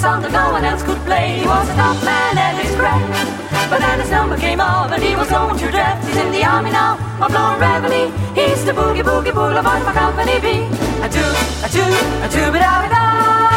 song that no one else could play. He was a top man at his craft, but then his number came up and he was going to draft. He's in the army now, of blowing reveille. He's the boogie boogie boulevard for Company B. A do, a do, a do, ba da ba da.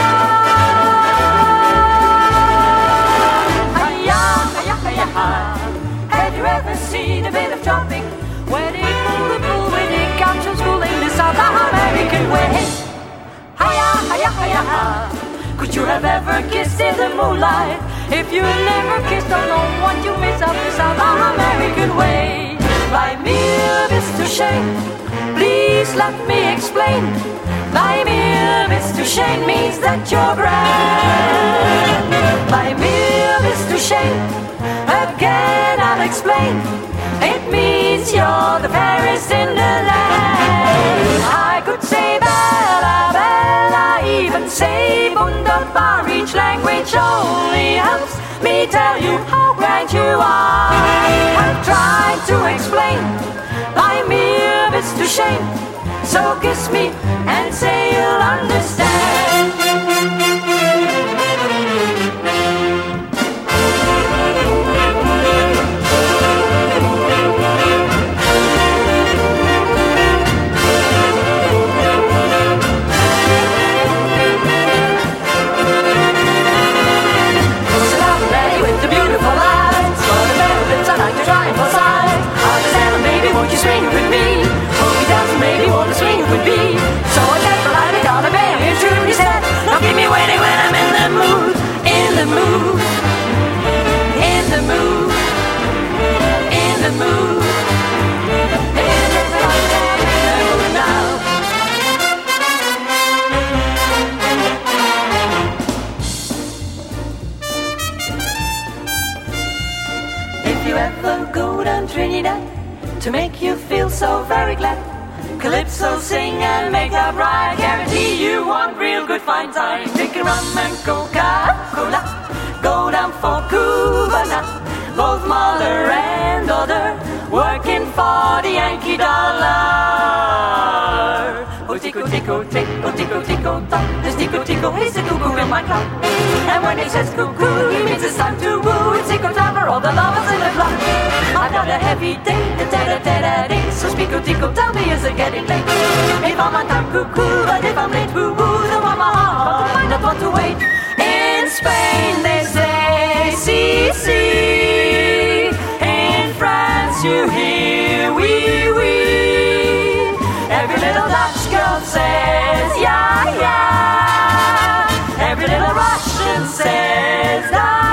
Have you ever seen a bit of jumping where they pull the bull when they capture school in the South American way? Hiya, hiya, hiya, hiya. Could you have ever kissed in the moonlight? If you never kissed, don't know what you miss of the South American way. By me, Mr. Shane, please let me explain. By me, Mr. Shane means that you're grand. By me, Mr. Shane, again I'll explain. It means you're the fairest in the land. I could say Bella, Bella, even say Wunderbar. Each language only helps me tell you how grand you are. I've tried to explain by mere Mr. Shane. So kiss me and say you'll understand. Won't you swing it with me? Hope he doesn't maybe want to swing it with me. So I said politely, darling, baby, it's true. He said, don't keep me waiting when I'm in the mood. In the mood. In the mood. In the mood. In the mood now. If you ever go down Trinidad to make you feel so very glad, Calypso sing and make that right. Guarantee you one real good fine time. Drinking rum and Coca-Cola, go down for Cubana. Both mother and daughter working for the Yankee dollar. Oh tico tico tick, oh tico tico tock. This tico tico is the cuckoo in my clock. And when he says cuckoo, he means it's time to woo. It's tico time for all the lovers in the block. I've got a heavy day, da-da-da-da-da. So speako tico, tell me, is it getting late? If I'm on time, cuckoo, but if I'm late, woo-woo, then why my heart might not want to wait. In Spain they say si, si. In France you hear wee, wee. Every little Dutch girl says yeah, yeah. Every little Russian says da.